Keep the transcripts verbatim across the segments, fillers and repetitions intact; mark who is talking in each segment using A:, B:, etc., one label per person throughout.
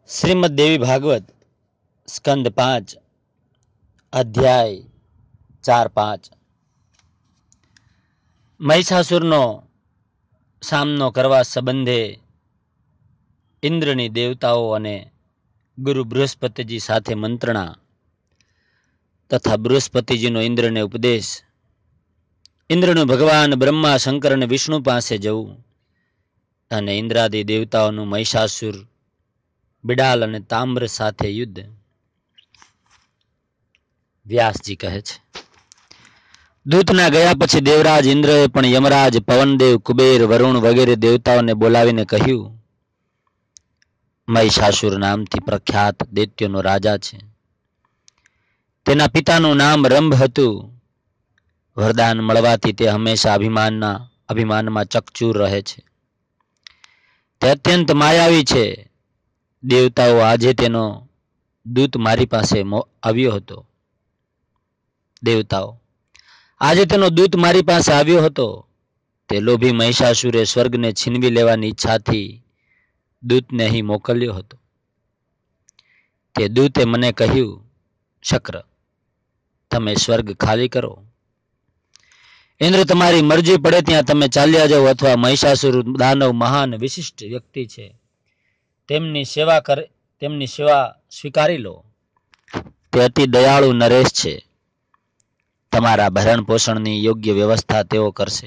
A: શ્રીમદ દેવી ભાગવત સ્કંદ પાંચ અધ્યાય ચાર પાંચ. મહિષાસુરનો સામનો કરવા સંબંધે ઇન્દ્રની દેવતાઓ અને ગુરુ બૃહસ્પતિજી સાથે મંત્રણા તથા બૃહસ્પતિજીનો ઇન્દ્રને ઉપદેશ. ઇન્દ્રનું ભગવાન બ્રહ્મા શંકર અને વિષ્ણુ પાસે જવું અને ઇન્દ્રાદિ દેવતાઓનું મહિષાસુર બિડાલ અને તામ્ર સાથે યુદ્ધ. વ્યાસજી કહે છે, દૂતના ગયા પછી દેવરાજ ઇન્દ્રએ પણ યમરાજ, પવનદેવ, કુબેર, વરુણ વગેરે દેવતાઓને બોલાવીને કહ્યું, મહિષાસુર નામથી પ્રખ્યાત દૈત્યોનો રાજા છે. તેના પિતાનું નામ રંભ હતું. વરદાન મળવાથી તે હંમેશા અભિમાનના અભિમાનમાં ચકચૂર રહે છે. તે અત્યંત માયાવી છે. દેવતાઓ આજે તેનો દૂત મારી પાસે આવ્યો હતો દેવતાઓ આજે તેનો દૂત મારી પાસે આવ્યો હતો. તે લોભી મહિષાસુરે સ્વર્ગને છીનવી લેવાની ઈચ્છાથી દૂતને અહીં મોકલ્યો હતો. તે દૂતે મને કહ્યું, શક્ર, તમે સ્વર્ગ ખાલી કરો. ઇન્દ્ર, તમારી મરજી પડે ત્યાં તમે ચાલ્યા જાઓ, અથવા મહિષાસુર દાનવ મહાન વિશિષ્ટ વ્યક્તિ છે, તેમની સેવા કરે તેમની સેવા સ્વીકારી લો. તે અતિ દયાળુ નરેશ છે. તમારા ભરણ પોષણની યોગ્ય વ્યવસ્થા તેઓ કરશે.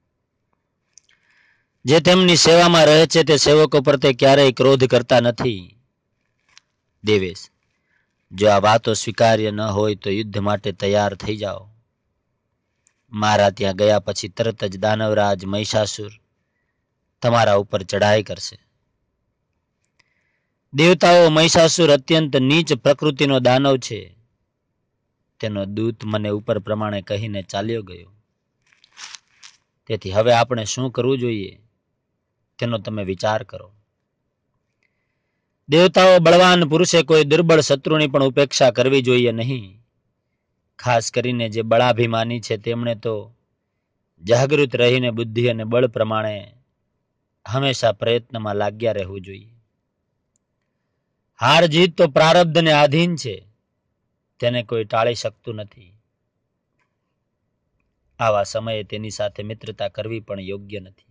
A: જે તેમની સેવામાં રહે છે તે સેવકો પર તે ક્યારેય ક્રોધ કરતા નથી. દેવેશ, જો આ વાતો સ્વીકાર્ય ન હોય તો યુદ્ધ માટે તૈયાર થઈ જાઓ. મારા ત્યાં ગયા પછી તરત જ દાનવરાજ મહિષાસુર તમારા ઉપર ચઢાઈ કરશે. દેવતાઓ, મહિષાસુર અત્યંત નીચ પ્રકૃતિનો દાનવ છે. તેનો દૂત મને ઉપર પ્રમાણે કહીને ચાલ્યો ગયો. તેથી હવે આપણે શું કરવું જોઈએ તેનો તમે વિચાર કરો. દેવતાઓ, બળવાન પુરુષે કોઈ દુર્બળ શત્રુની પણ ઉપેક્ષા કરવી જોઈએ નહીં. ખાસ કરીને જે બળાભિમાની છે તેમણે તો જાગૃત રહીને બુદ્ધિ અને બળ પ્રમાણે હંમેશા પ્રયત્નમાં લાગ્યા રહેવું જોઈએ. હાર જીત તો પ્રારબ્ધને આધીન છે, તેને કોઈ ટાળી શકતું નથી. આવા સમયે તેની સાથે મિત્રતા કરવી પણ યોગ્ય નથી,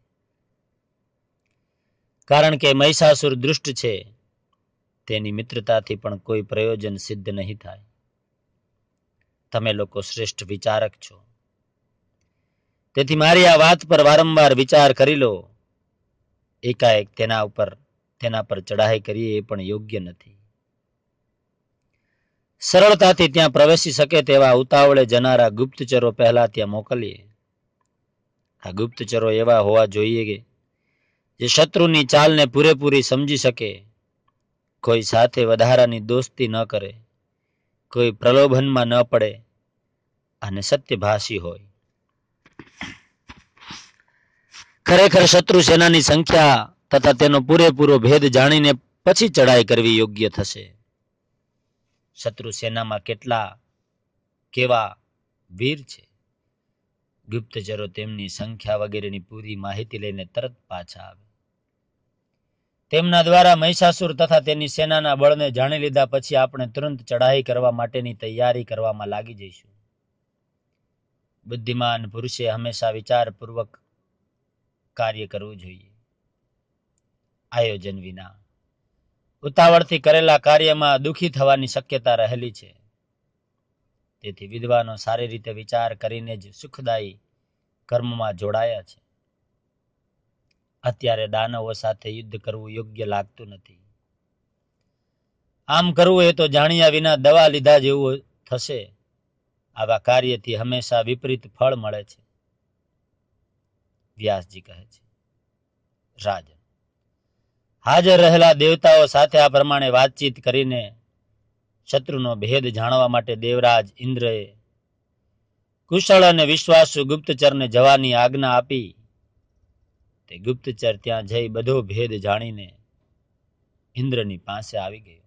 A: કારણ કે મહિષાસુર દુષ્ટ છે. તેની મિત્રતાથી પણ કોઈ પ્રયોજન સિદ્ધ નહીં થાય. તમે લોકો શ્રેષ્ઠ વિચારક છો, તેથી મારી આ વાત પર વારંવાર વિચાર કરી લો. એકાએક તેના ઉપર તેના પર ચઢાઈ કરીએ એ પણ યોગ્ય નથી. સરળતાથી ત્યાં પ્રવેશી શકે તેવા ઉતાવળે જનારા ગુપ્તચરો પહેલા ત્યાં મોકલીએ. આ ગુપ્તચરો એવા હોવા જોઈએ કે જે શત્રુની ચાલને પૂરેપૂરી સમજી શકે, કોઈ સાથે વધારાની દોસ્તી ન કરે, કોઈ પ્રલોભનમાં ન પડે અને સત્યભાષી હોય. ખરેખર શત્રુ સેનાની સંખ્યા તથા તેનો પૂરેપૂરો ભેદ જાણીને પછી ચઢાઈ કરવી યોગ્ય થશે. શત્રુ સેનામાં કેટલા કેવા વીર છે, ગુપ્તચરો તેમની સંખ્યા વગેરેની પૂરી માહિતી લઈને તરત પાછા આવે. તેમના દ્વારા મહિષાસુર તથા તેની સેનાના બળને જાણી લીધા પછી આપણે તુરંત ચઢાઈ કરવા માટેની તૈયારી કરવામાં લાગી જઈશું. બુદ્ધિમાન પુરુષે હંમેશા વિચારપૂર્વક કાર્ય કરવું જોઈએ. આયોજન વિના ઉતાવળથી કરેલા કાર્યમાં દુઃખી થવાની શક્યતા રહેલી છે. તેથી વિદ્વાનો સારી રીતે વિચાર કરીને જ સુખદાયી કર્મમાં જોડાયા છે. અત્યારે દાનવો સાથે યુદ્ધ કરવું યોગ્ય લાગતું નથી. આમ કરવું એ તો જાણ્યા વિના દવા લીધા જેવું થશે. આવા કાર્યથી હંમેશા વિપરીત ફળ મળે છે. વ્યાસજી કહે છે, રાજન, હાજર રહેલા દેવતાઓ સાથે આ પ્રમાણે વાતચીત કરીને શત્રુનો ભેદ જાણવા માટે દેવરાજ ઇન્દ્રએ કુશળ અને વિશ્વાસુ ગુપ્તચરને જવાની આજ્ઞા આપી. તે ગુપ્તચર ત્યાં જઈ બધો ભેદ જાણીને ઇન્દ્રની પાસે આવી ગયો.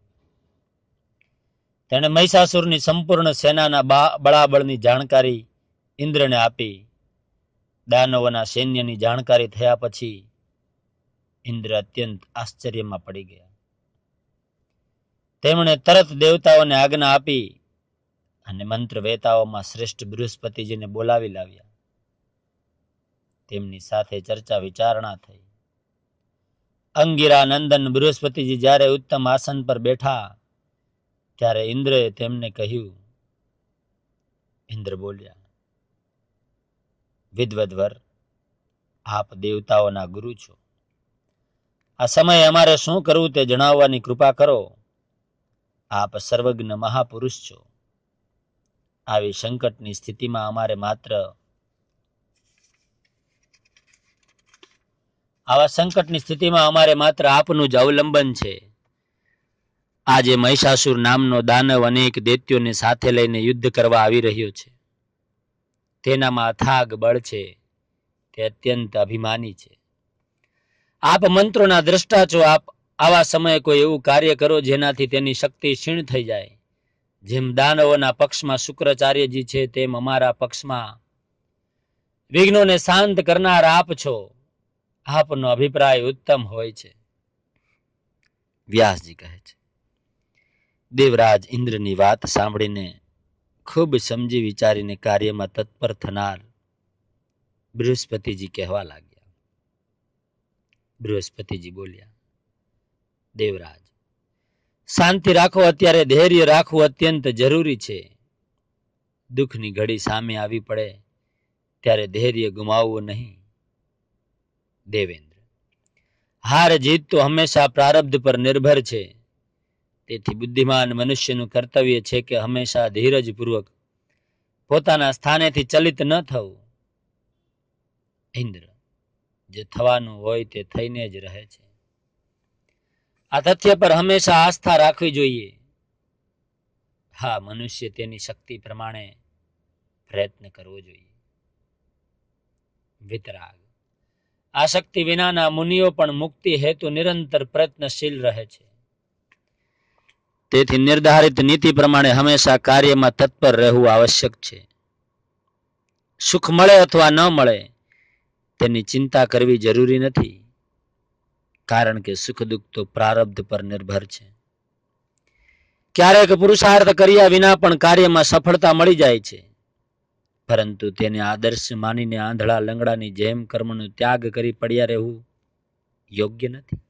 A: તેણે મહિષાસુરની સંપૂર્ણ સેનાના બળાબળની જાણકારી ઇન્દ્રને આપી. દાનવોના સૈન્યની જાણકારી થયા પછી ઇન્દ્ર અત્યંત આશ્ચર્યમાં પડી ગયા. તેમણે તરત દેવતાઓને આજ્ઞા આપી અને મંત્ર વેતાઓમાં શ્રેષ્ઠ બૃહસ્પતિજીને બોલાવી લાવ્યા. તેમની સાથે ચર્ચા વિચારણા થઈ. અંગિરા નંદન બૃહસ્પતિજી જ્યારે ઉત્તમ આસન પર બેઠા ત્યારે ઇન્દ્રએ તેમને કહ્યું. ઇન્દ્ર બોલ્યા, વિદ્વદ્વર, આપ દેવતાઓના ગુરુ છો. આ સમયે અમારે શું કરવું તે જણાવવાની કૃપા કરો. આપ સર્વજ્ઞ મહાપુરુષ છો. આવી સંકટની સ્થિતિમાં અમારે માત્ર આવા સંકટની સ્થિતિમાં અમારે માત્ર આપનું જ અવલંબન છે. આજે મહિષાસુર નામનો દાનવ અનેક દૈત્યોને સાથે લઈને યુદ્ધ કરવા આવી રહ્યો છે. તેનામાં અથાગ બળ છે. તે અત્યંત અભિમાની છે. આપ મંત્રોના દ્રષ્ટા છો. આપ આવા સમયે કોઈ એવું કાર્ય કરો જેનાથી તેની શક્તિ ક્ષીણ થઈ જાય. જેમ દાનવોના પક્ષમાં શુક્રાચાર્યજી છે, તેમ અમારા પક્ષમાં વિઘ્નોને શાંત કરનાર આપ છો. આપનો અભિપ્રાય ઉત્તમ હોય છે. વ્યાસજી કહે છે, દેવરાજ ઇન્દ્રની વાત સાંભળીને ખૂબ સમજી વિચારીને કાર્યમાં તત્પર થનાર બૃહસ્પતિજી કહેવા લાગ્યા. બૃહસ્પતિજી બોલ્યા, દેવરાજ, શાંતિ રાખો. અત્યારે ધૈર્ય રાખવું અત્યંત જરૂરી છે. દુઃખની ઘડી સામે આવી પડે ત્યારે ધૈર્ય ગુમાવવું નહીં. દેવેન્દ્ર, હાર જીત તો હંમેશા પ્રારબ્ધ પર નિર્ભર છે. તેથી બુદ્ધિમાન મનુષ્યનું કર્તવ્ય છે કે હંમેશા ધીરજપૂર્વક પોતાના સ્થાનેથી ચલિત ન થવું. ઇન્દ્ર, જે થવાનું હોય તે થઈને જ રહે છે. આ તથ્ય પર હંમેશા આસ્થા રાખવી જોઈએ. હા, મનુષ્ય તેની શક્તિ પ્રમાણે પ્રયત્ન કરવો જોઈએ. વિતરાગ, આ શક્તિ વિનાના મુનિઓ પણ મુક્તિ હેતુ નિરંતર પ્રયત્નશીલ રહે છે. તેથી નિર્ધારિત નીતિ પ્રમાણે હંમેશા કાર્યમાં તત્પર રહેવું આવશ્યક છે. સુખ મળે અથવા ન મળે તેની ચિંતા કરવી જરૂરી નથી, કારણ કે સુખ દુઃખ તો પ્રારબ્ધ પર નિર્ભર છે. ક્યારેક પુરુષાર્થ કર્યા વિના પણ કાર્યમાં સફળતા મળી જાય છે, પરંતુ તેને આદર્શ માનીને આંધળા લંગડાની જેમ કર્મનો ત્યાગ કરી પડ્યા રહેવું યોગ્ય નથી.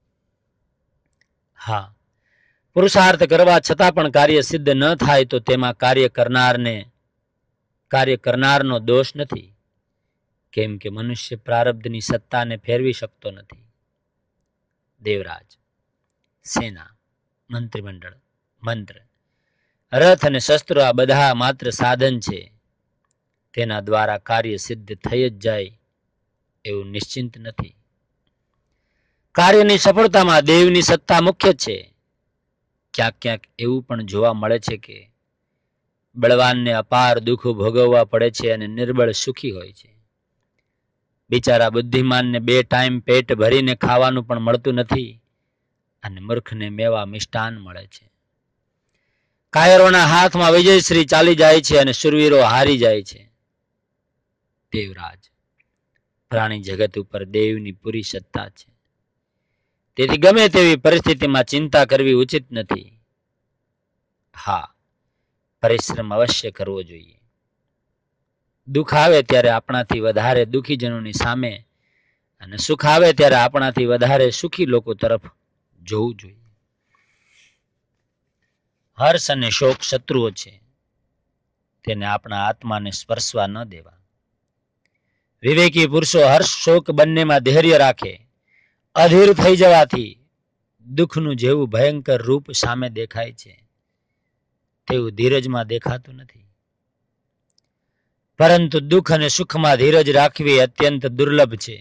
A: હા, પુરુષાર્થ કરવા છતાં પણ કાર્ય સિદ્ધ ન થાય તો તેમાં કાર્ય કરનારને કાર્ય કરનારનો દોષ નથી, કેમ કે મનુષ્ય પ્રારબ્ધની સત્તાને ફેરવી શકતો નથી. દેવરાજ, સેના, મંત્રીમંડળ, મંત્ર, રથ અને શસ્ત્રો આ બધા માત્ર સાધન છે. તેના દ્વારા કાર્ય સિદ્ધ થઈ જ જાય એવું નિશ્ચિંત નથી. કાર્યની સફળતામાં દેવની સત્તા મુખ્ય છે. ક્યાંક ક્યાંક એવું પણ જોવા મળે છે કે બળવાનને અપાર દુઃખો ભોગવવા પડે છે અને નિર્બળ સુખી હોય છે. બિચારા બુદ્ધિમાનને બે ટાઈમ પેટ ભરીને ખાવાનું પણ મળતું નથી અને મૂર્ખને મેવા મિષ્ટાન મળે છે. કાયરોના હાથમાં વિજયશ્રી ચાલી જાય છે અને શુરવીરો હારી જાય છે. દેવરાજ, પ્રાણી જગત ઉપર દેવની પૂરી સત્તા છે. તેથી ગમે તેવી પરિસ્થિતિમાં ચિંતા કરવી ઉચિત નથી. હા, પરિશ્રમ અવશ્ય કરવો જોઈએ. દુઃખ આવે ત્યારે આપણાથી વધારે દુઃખીજનોની સામે અને સુખ આવે ત્યારે આપણાથી વધારે સુખી લોકો તરફ જોવું જોઈએ. હર્ષ અને શોક શત્રુઓ છે, તેને આપણા આત્માને સ્પર્શવા ન દેવા. વિવેકી પુરુષો હર્ષ શોક બંનેમાં ધૈર્ય રાખે. અધીર થઈ જવાથી દુઃખનું જેવું ભયંકર રૂપ સામે દેખાય છે તેવું ધીરજમાં દેખાતું નથી. પરંતુ દુઃખ અને સુખમાં ધીરજ રાખવી અત્યંત દુર્લભ છે.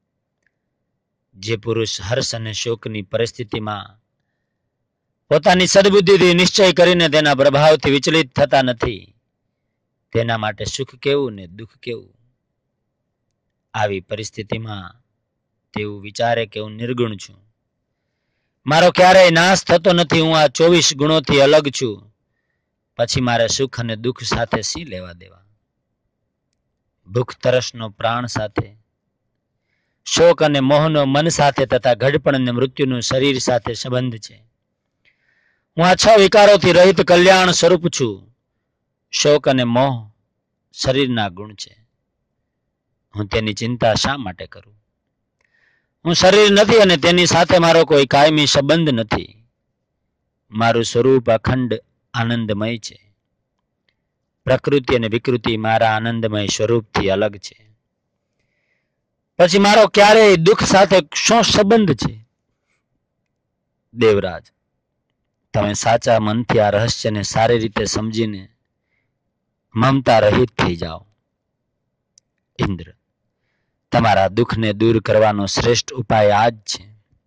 A: જે પુરુષ હર્ષ અને શોકની પરિસ્થિતિમાં પોતાની સદબુદ્ધિથી નિશ્ચય કરીને તેના પ્રભાવથી વિચલિત થતા નથી, તેના માટે સુખ કેવું ને દુઃખ કેવું. આવી પરિસ્થિતિમાં તેવું વિચારે કે હું નિર્ગુણ છું, મારો ક્યારેય નાશ થતો નથી, હું આ ચોવીસ ગુણોથી અલગ છું, પછી મારે સુખ અને દુઃખ સાથે શી લેવા દેવા. ભૂખ તરસનો પ્રાણ સાથે, શોક અને મોહનો મન સાથે તથા ઘડપણ અને મૃત્યુનું શરીર સાથે સંબંધ છે. હું આ છ વિકારોથી રહિત કલ્યાણ સ્વરૂપ છું. શોક અને મોહ શરીરના ગુણ છે. હું તેની ચિંતા શા માટે કરું? હું શરીર નથી અને તેની સાથે મારો કોઈ કાયમી સંબંધ નથી. મારું સ્વરૂપ અખંડ આનંદમય છે. પ્રકૃતિ અને વિકૃતિ મારા આનંદમય સ્વરૂપથી અલગ છે. પછી મારો ક્યારેય દુઃખ સાથે શું સંબંધ છે? દેવરાજ, તમે સાચા મનથી આ રહસ્યને સારી રીતે સમજીને મમતા રહિત થઈ જાઓ. ઇન્દ્ર, તમારા દુઃખને દૂર કરવાનો શ્રેષ્ઠ ઉપાય આ જ છે.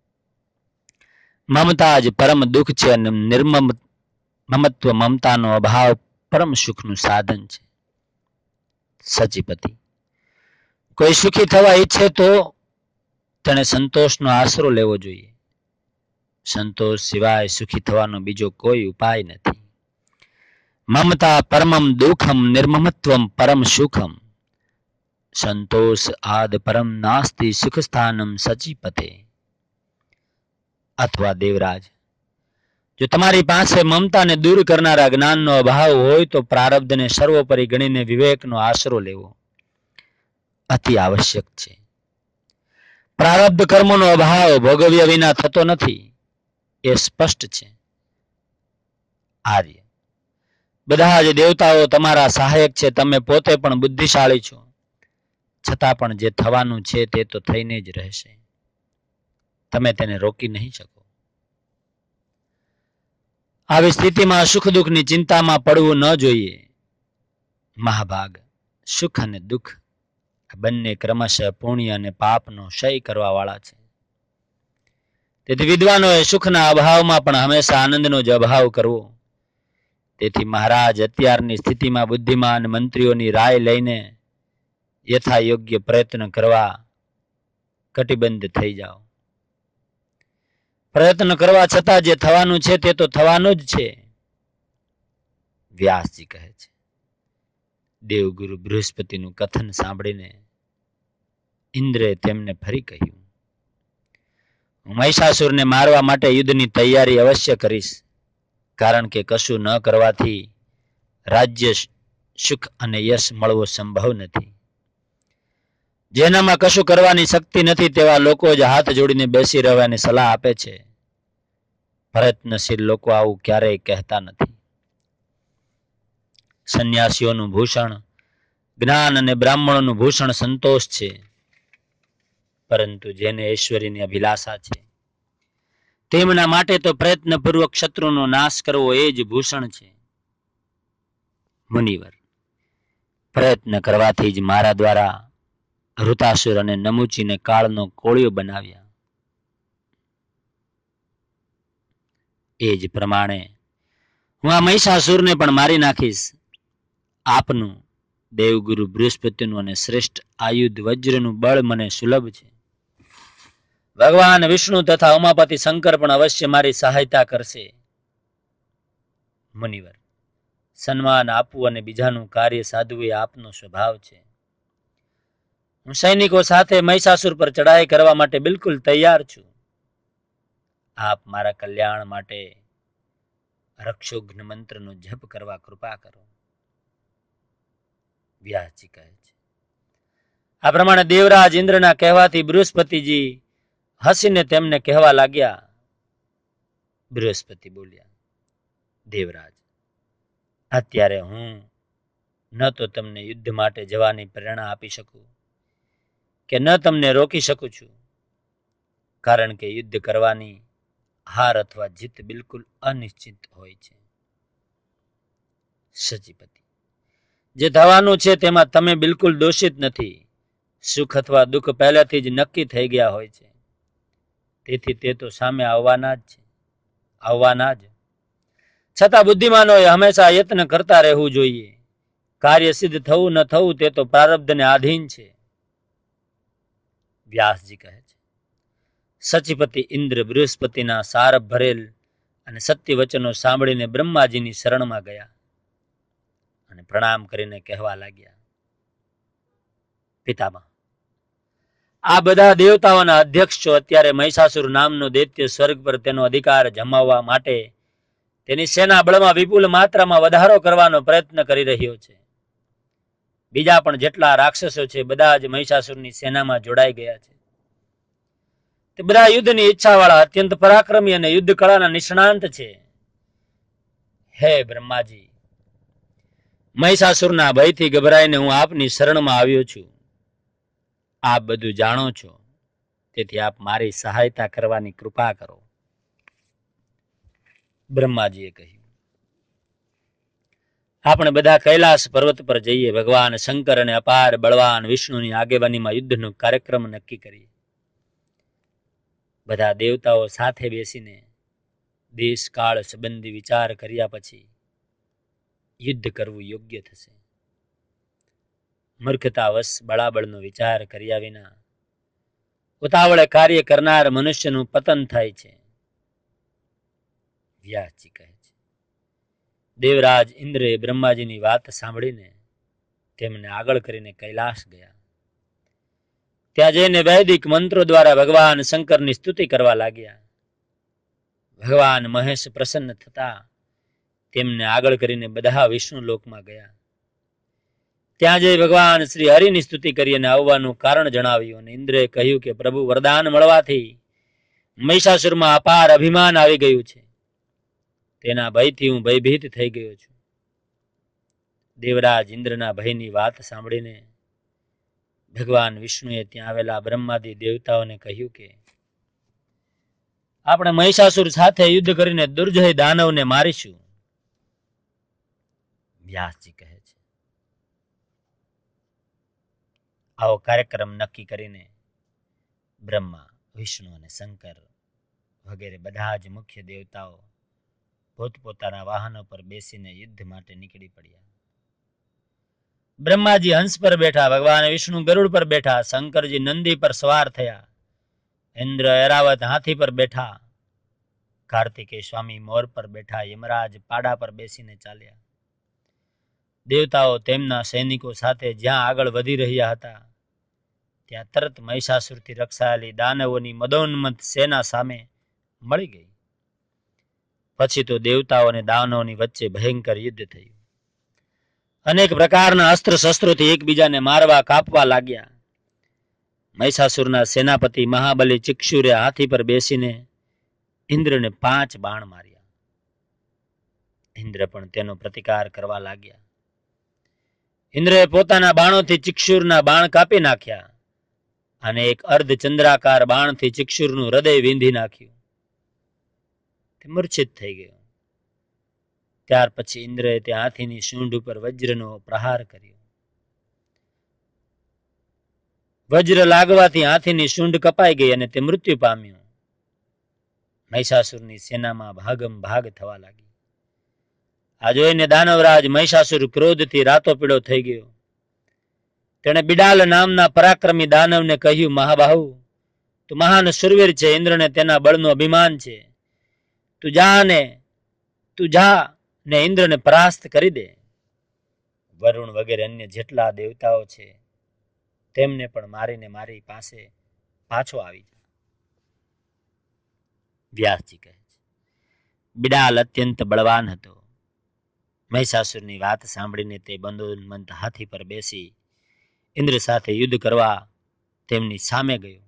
A: મમતા જ પરમ દુઃખ છે અને નિર્મમ મમત્વ મમતાનો અભાવ પરમ સુખનું સાધન છે. સચીપતિ, કોઈ સુખી થવા ઈચ્છે તો તેણે સંતોષનો આશરો લેવો જોઈએ. સંતોષ સિવાય સુખી થવાનો બીજો કોઈ ઉપાય નથી. મમતા પરમમ દુઃખમ નિર્મમત્વમ પરમ સુખમ. સંતોષ આદ પરમ નાસ્તિ સુખ સ્થાનમ સચીપતે. અથવા દેવરાજ, જો તમારી પાસે મમતાને દૂર કરનારા જ્ઞાનનો અભાવ હોય તો પ્રારબ્ધને સર્વોપરી ગણીને વિવેકનો આશરો લેવો અતિ આવશ્યક છે. પ્રારબ્ધ કર્મોનો અભાવ ભોગવ્યા વિના થતો નથી, એ સ્પષ્ટ છે. આર્ય, બધા જ દેવતાઓ તમારા સહાયક છે. તમે પોતે પણ બુદ્ધિશાળી છો, છતાં પણ જે થવાનું છે તે તો થઈને જ રહેશે. તમે તેને રોકી નહીં શકો. આવી સ્થિતિમાં સુખ દુઃખની ચિંતામાં પડવું ન જોઈએ. મહાભાગ, સુખ અને દુઃખ બંને ક્રમશઃ પુણ્ય અને પાપનો ક્ષય કરવા વાળા છે. તેથી વિદ્વાનોએ સુખના અભાવમાં પણ હંમેશા આનંદનો જ અભાવ કરવો. તેથી મહારાજ, અત્યારની સ્થિતિમાં બુદ્ધિમાન મંત્રીઓની રાય લઈને યથા યોગ્ય પ્રયત્ન કરવા કટિબદ્ધ થઈ જાઓ. પ્રયત્ન કરવા છતાં જે થવાનું છે તે તો થવાનું જ છે. વ્યાસજી કહે છે, દેવગુરુ બૃહસ્પતિનું કથન સાંભળીને ઇન્દ્રએ તેમને ફરી કહ્યું, હું મહિષાસુરને મારવા માટે યુદ્ધની તૈયારી અવશ્ય કરીશ. કારણ કે કશું ન કરવાથી રાજ્ય, સુખ અને યશ મળવો સંભવ નથી. જેનામાં કશું કરવાની શક્તિ નથી તેવા લોકો જ હાથ જોડીને બેસી રહેવાની સલાહ આપે છે. પ્રયત્નશીલ લોકો આવું ક્યારેય કહેતા નથી. સંન્યાસીઓનું ભૂષણ જ્ઞાન અને બ્રાહ્મણોનું ભૂષણ સંતોષ છે. પરંતુ જેને ઐશ્વર્યની અભિલાષા છે તેમના માટે તો પ્રયત્નપૂર્વક શત્રુનો નાશ કરવો એ જ ભૂષણ છે. મુનિવર, પ્રયત્ન કરવાથી જ મારા દ્વારા હૃતાસુર અને નમુચીને કાળનો કોળિયો બનાવ્યા. એ જ પ્રમાણે હું આ મહિષાસુરને પણ મારી નાખીશ. આપનું, દેવગુરુ બૃહસ્પતિનું અને શ્રેષ્ઠ આયુધ વજ્રનું બળ મને સુલભ છે. ભગવાન વિષ્ણુ તથા ઉમાપતિ શંકર પણ અવશ્ય મારી સહાયતા કરશે. મુનિવર, સન્માન આપવું અને બીજાનું કાર્ય સાધવું એ આપનો સ્વભાવ છે. હું સૈનિકો સાથે મહિષાસુર પર ચડાઈ કરવા માટે બિલકુલ તૈયાર છું. આપ મારા કલ્યાણ માટે રક્ષોઘ્ન મંત્રનો જપ કરવા કૃપા કરો. વ્યાસજી કહે છે, આ પ્રમાણે દેવરાજ ઇન્દ્રના કહેવાથી બૃહસ્પતિજી હસીને તેમને કહેવા લાગ્યા. બૃહસ્પતિ બોલ્યા, દેવરાજ, અત્યારે હું ન તો તમને યુદ્ધ માટે જવાની પ્રેરણા આપી શકું કે ન તમને રોકી શકું છું. કારણ કે યુદ્ધ કરવાની હાર અથવા જીત બિલકુલ અનિશ્ચિત હોય છે. સચીપતિ, જે થવાનું છે તેમાં તમે બિલકુલ દોષિત નથી. સુખ અથવા દુઃખ પહેલાથી જ નક્કી થઈ ગયા હોય છે. તેથી તે તો સામે આવવાના જ છે આવવાના જ છતાં બુદ્ધિમાનોએ હંમેશા યત્ન કરતા રહેવું જોઈએ. કાર્ય સિદ્ધ થવું ન થવું તે તો પ્રારબ્ધને આધીન છે. વ્યાસજી કહે છે, સચીપતિ ઇન્દ્ર બૃહસ્પતિના સાર ભરેલ અને સત્ય વચનો સાંભળીને બ્રહ્માજીની શરણમાં ગયા અને પ્રણામ કરીને કહેવા લાગ્યા, પિતામહ, આ બધા દેવતાઓના અધ્યક્ષ છો. અત્યારે મહિષાસુર નામનો દૈત્ય સ્વર્ગ પર તેનો અધિકાર જમાવવા માટે તેની સેના બળમાં વિપુલ માત્રામાં વધારો કરવાનો પ્રયત્ન કરી રહ્યો છે. બીજા પણ જેટલા રાક્ષસો છે બધા જ મહિષાસુરની સેનામાં જોડાઈ ગયા છે. તે બધા યુદ્ધની ઈચ્છાવાળા, અત્યંત પરાક્રમી અને યુદ્ધ કળાના નિષ્ણાંત છે. હે બ્રહ્માજી, મહિષાસુરના ભયથી ગભરાઈને હું આપની શરણમાં આવ્યો છું. આપ બધું જાણો છો, તેથી આપ મારી સહાયતા કરવાની કૃપા કરો. બ્રહ્માજીએ કહ્યું, આપણે બધા કૈલાસ પર્વત પર જઈએ, ભગવાન શંકર અને અપાર બળવાન વિષ્ણુની આગેવાનીમાં યુદ્ધનો કાર્યક્રમ નક્કી કરીએ. બધા દેવતાઓ સાથે બેસીને દેશ કાળ સંબંધી વિચાર કર્યા પછી યુદ્ધ કરવું યોગ્ય થશે. મૂર્ખતાવશ બળાબળનો વિચાર કર્યા વિના ઉતાવળે કાર્ય કરનાર મનુષ્યનું પતન થાય છે. વ્યાસજી કહે છે, દેવરાજ ઇન્દ્રે બ્રહ્માજીની વાત સાંભળીને તેમને આગળ કરીને કૈલાસ ગયા. ત્યાં જઈને વૈદિક મંત્રો દ્વારા ભગવાન શંકરની સ્તુતિ કરવા લાગ્યા. ભગવાન મહેશ પ્રસન્ન થતા તેમને આગળ કરીને બધા વિષ્ણુ લોકમાં ગયા. ત્યાં જઈ ભગવાન શ્રી હરિની સ્તુતિ કરી અને આવવાનું કારણ જણાવ્યું. અને ઇન્દ્રએ કહ્યું કે પ્રભુ, વરદાન મળવાથી મહિષાસુરમાં અપાર અભિમાન આવી ગયું છે. તેના ભયથી હું ભયભીત થઈ ગયો છું. દેવરાજ ઇન્દ્રના ભયની વાત સાંભળીને ભગવાન વિષ્ણુએ ત્યાં આવેલા બ્રહ્માદિ દેવતાઓને કહ્યું કે આપણે મહિષાસુર સાથે યુદ્ધ કરીને દુર્જય દાનવને મારીશું. વ્યાસજી કહે છે, આવો કાર્યક્રમ નક્કી કરીને બ્રહ્મા, વિષ્ણુ અને શંકર વગેરે બધા જ મુખ્ય દેવતાઓ પોતપોતાના વાહનો પર બેસીને યુદ્ધ માટે નીકળી પડ્યા. બ્રહ્માજી હંસ પર બેઠા, ભગવાન વિષ્ણુ ગરુડ પર બેઠા, શંકરજી નંદી પર સવાર થયા, ઇન્દ્ર એરાવત હાથી પર બેઠા, કાર્તિકેય સ્વામી મોર પર બેઠા, યમરાજ પાડા પર બેસીને ચાલ્યા. દેવતાઓ તેમના સૈનિકો સાથે જ્યાં આગળ વધી રહ્યા હતા ત્યાં તરત મહિષાસુરથી રક્ષાયેલી દાનવોની મદોન્મત સેના સામે મળી ગઈ. પછી તો દેવતાઓ અને દાનવોની વચ્ચે ભયંકર યુદ્ધ થયું. અનેક પ્રકારના અસ્ત્ર શસ્ત્રોથી એકબીજાને મારવા કાપવા લાગ્યા. મહિષાસુરના સેનાપતિ મહાબલી ચિક્ષુરે હાથી પર બેસીને ઇન્દ્રને પાંચ બાણ માર્યા. ઇન્દ્ર પણ તેનો પ્રતિકાર કરવા લાગ્યા. ઇન્દ્રએ પોતાના બાણોથી ચિક્ષુરના બાણ કાપી નાખ્યા અને એક અર્ધ ચંદ્રાકાર બાણથી ચિક્ષુરનું હૃદય વીંધી નાખ્યું. તે મૂર્છિત થઈ ગયો. ત્યાર પછી ઇન્દ્રએ તે હાથીની સૂંઢ ઉપર વજ્રનો પ્રહાર કર્યો. વજ્ર લાગવાથી હાથીની સૂંઢ કપાઈ ગઈ અને તે મૃત્યુ પામ્યો. મહિષાસુરની સેનામાં ભાગમ ભાગ થવા લાગી. આ જોઈને દાનવરાજ મહિષાસુર ક્રોધથી રાતો પીળો થઈ ગયો. તેણે બિડાલ નામના પરાક્રમી દાનવને કહ્યું, મહાબાહુ, તું મહાન સુરવીર છે, ઇન્દ્રને તેના બળનું અભિમાન છે. તું જા ને તું જા ને ઇન્દ્રને પરાસ્ત કરી દે. વરુણ વગેરે અન્ય જેટલા દેવતાઓ છે તેમને પણ મારીને મારી પાસે પાછો આવી જા. વ્યાસજી કહે છે, બિડાલ અત્યંત બળવાન હતો. મહિષાસુરની વાત સાંભળીને તે બંદોન્મંત હાથી પર બેસી ઇન્દ્ર સાથે યુદ્ધ કરવા તેમની સામે ગયો.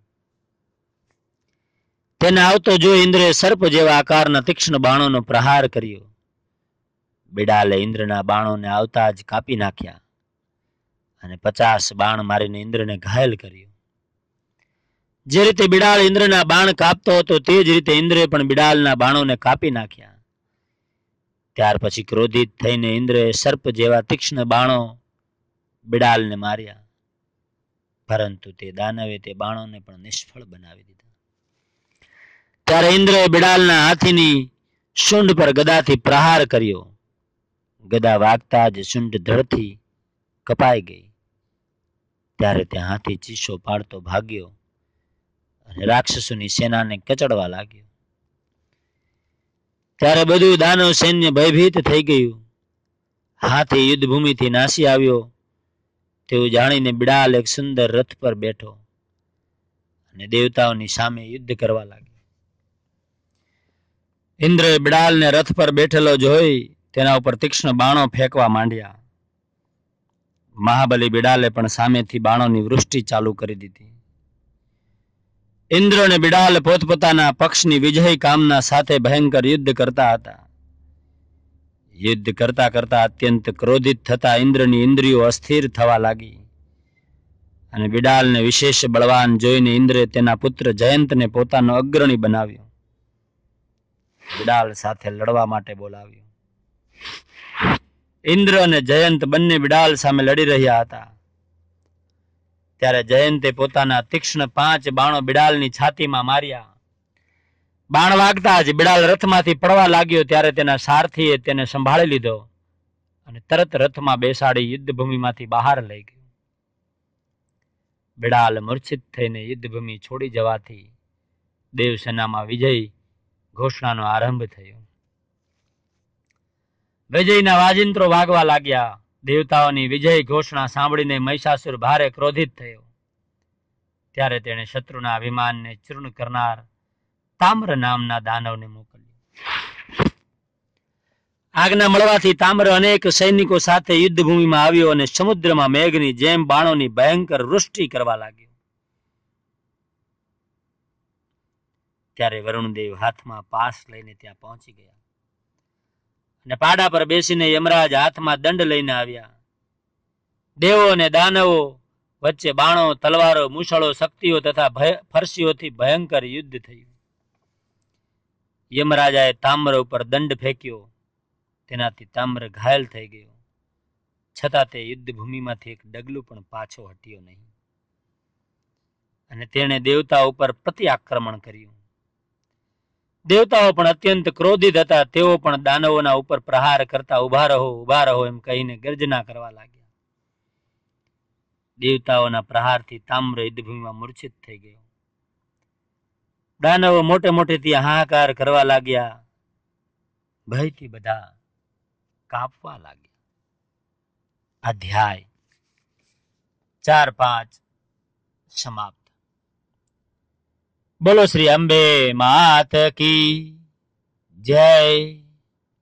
A: તેને આવતો જો ઇન્દ્રએ સર્પ જેવા આકારના તીક્ષ્ણ બાણોનો પ્રહાર કર્યો. બિડાલે ઇન્દ્રના બાણોને આવતા જ કાપી નાખ્યા અને પચાસ બાણ મારીને ઇન્દ્રને ઘાયલ કર્યો. જે રીતે બિડાલ ઇન્દ્રના બાણ કાપતો હતો તે જ રીતે ઇન્દ્રએ પણ બિડાલના બાણોને કાપી નાખ્યા. ત્યાર પછી ક્રોધિત થઈને ઇન્દ્રએ સર્પ જેવા તીક્ષ્ણ બાણો બિડાલને માર્યા, પરંતુ તે દાનવે તે બાણોને પણ નિષ્ફળ બનાવી દીધા. ત્યારે ઇન્દ્રએ બિડાલના હાથીની સૂંઢ પર ગદાથી પ્રહાર કર્યો. ગદા વાગતા જ સૂંઢ ધડથી કપાઈ ગઈ. ત્યારે ત્યાં હાથી ચીસો પાડતો ભાગ્યો અને રાક્ષસોની સેનાને કચડવા લાગ્યો. ત્યારે બધું દાનવ સૈન્ય ભયભીત થઈ ગયું. હાથી યુદ્ધભૂમિથી નાસી આવ્યો તેવું જાણીને બિડાલ એક સુંદર રથ પર બેઠો અને દેવતાઓની સામે યુદ્ધ કરવા લાગ્યો. ઇન્દ્રએ બિડાલને રથ પર બેઠેલો જોઈ તેના ઉપર તીક્ષ્ણ બાણો ફેંકવા માંડ્યા. મહાબલી બિડાલે પણ સામેથી બાણોની વૃષ્ટિ ચાલુ કરી દીધી. ઇન્દ્ર અને બિડાલ પોતપોતાના પક્ષની વિજય કામના સાથે ભયંકર યુદ્ધ કરતા હતા. યુદ્ધ કરતા કરતા અત્યંત ક્રોધિત થતા ઇન્દ્રની ઇન્દ્રિયો અસ્થિર થવા લાગી અને બિડાલને વિશેષ બળવાન જોઈને ઇન્દ્રે તેના પુત્ર જયંતને પોતાનો અગ્રણી બનાવ્યો. બિડાલ સાથે લડવા માટે બોલાવ્યો. ઇન્દ્ર અને જયંત બંને બિડાલ સામે લડી રહ્યા હતા. ત્યારે જયંતે પોતાના તીક્ષ્ણ પાંચ બાણો બિડાલની છાતીમાં માર્યા. બાણ વાગતા જ બિડાલ રથમાંથી પડવા લાગ્યો ત્યારે તેના સારથીએ તેને સંભાળી લીધો અને તરત રથમાં બેસાડી યુદ્ધભૂમિમાંથી બહાર લઈ ગયો. બિડાલ મૂર્છિત થઈને યુદ્ધભૂમિ છોડી જવાથી દેવસેનામાં વિજય ઘોષણાનો આરંભ થયો. વિજયના વાજિંત્રો વાગવા લાગ્યા. દેવતાઓની વિજય ઘોષણા સાંભળીને મહિષાસુર ભારે ક્રોધિત થયો. ત્યારે તેણે શત્રુના અભિમાનને ચૂર્ણ કરનાર તામ્ર નામના દાનવને મોકલ્યો. આજ્ઞા મળવાથી તામ્ર અનેક સૈનિકો સાથે યુદ્ધભૂમિમાં આવ્યો અને સમુદ્રમાં મેઘની જેમ બાણોની ભયંકર વૃષ્ટિ કરવા લાગ્યો. ત્યારે વરુણદેવ હાથમાં પાસ લઈને ત્યાં પહોંચી ગયા અને પાડા પર બેસીને યમરાજ હાથમાં દંડ લઈને આવ્યા. દેવો અને દાનવો વચ્ચે બાણો, તલવારો, મૂછળો, શક્તિઓ તથા ફરસીઓથી ભયંકર યુદ્ધ થયું. યમરાજાએ તામ્ર ઉપર દંડ ફેંક્યો. તેનાથી તામ્ર ઘાયલ થઈ ગયો. છતાં તે યુદ્ધભૂમિમાંથી એક ડગલું પણ પાછો હટ્યો નહીં અને તેણે દેવતા ઉપર પ્રતિ આક્રમણ કર્યું. દેવતાઓ પણ અત્યંત ક્રોધિત હતા. તેઓ પણ દાનવોના ઉપર પ્રહાર કરતા ઉભા રહો, ઉભા રહો એમ કહીને ગર્જના કરવા લાગ્યા. દેવતાઓના પ્રહારથી તામ્ર યુદ્ધભૂમિમાં મૂર્છિત થઈ ગયો. દાનવો મોટે મોટેથી હાહાકાર કરવા લાગ્યા. ભયથી બધા કાંપવા લાગ્યા. અધ્યાય ચાર પાંચ સમાપ્ત. બોલો શ્રી અંબે માત કી જય.